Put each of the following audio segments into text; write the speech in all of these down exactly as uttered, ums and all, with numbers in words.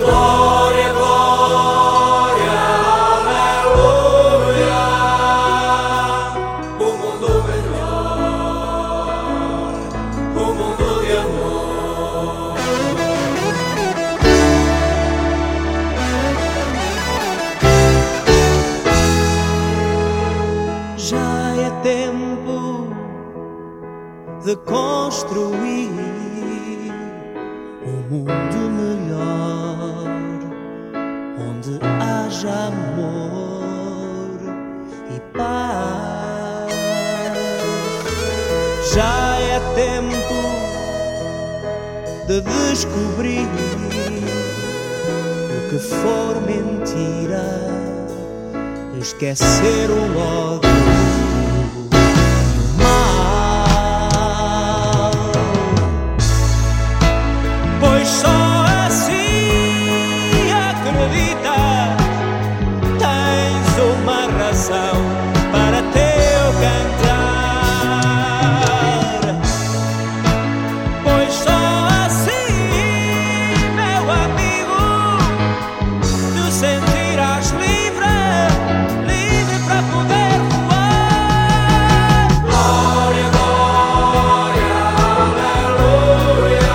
Glória, glória, aleluia. O mundo melhor, o mundo de amor. Já é tempo de construir um mundo melhor, onde haja amor e paz. Já é tempo de descobrir o que for mentira, esquecer o ódio. Pois só assim acredita, tens uma razão para teu cantar. Pois só assim, meu amigo, te sentirás livre, livre para poder voar. Glória, glória, aleluia.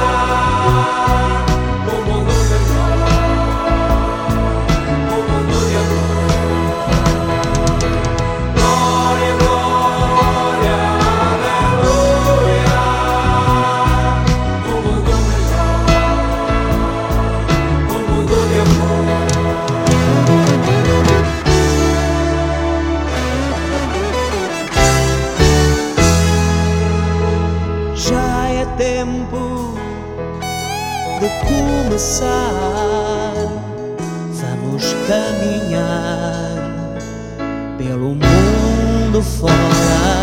Já é tempo de começar. Vamos caminhar pelo mundo fora.